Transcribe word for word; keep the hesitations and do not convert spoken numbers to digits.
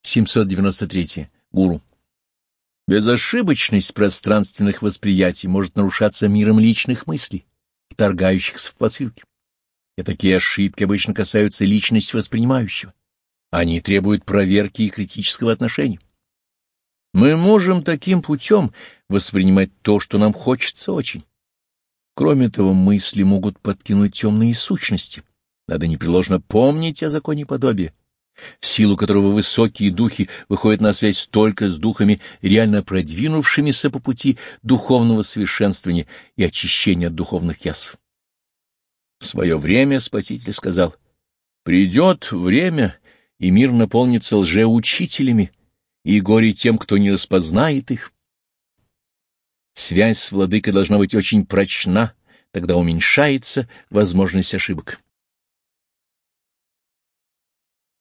семьсот девяносто три. Гуру. Безошибочность пространственных восприятий может нарушаться миром личных мыслей, вторгающихся в посылки. И такие ошибки обычно касаются личности воспринимающего. Они требуют проверки и критического отношения. Мы можем таким путем воспринимать то, что нам хочется очень. Кроме того, мысли могут подкинуть темные сущности. Надо непреложно помнить о законе подобия, в силу которого высокие духи выходят на связь только с духами, реально продвинувшимися по пути духовного совершенствования и очищения от духовных язв. В свое время Спаситель сказал: «Придет время, и мир наполнится лжеучителями, и горе тем, кто не распознает их». Связь с владыкой должна быть очень прочна, тогда уменьшается возможность ошибок.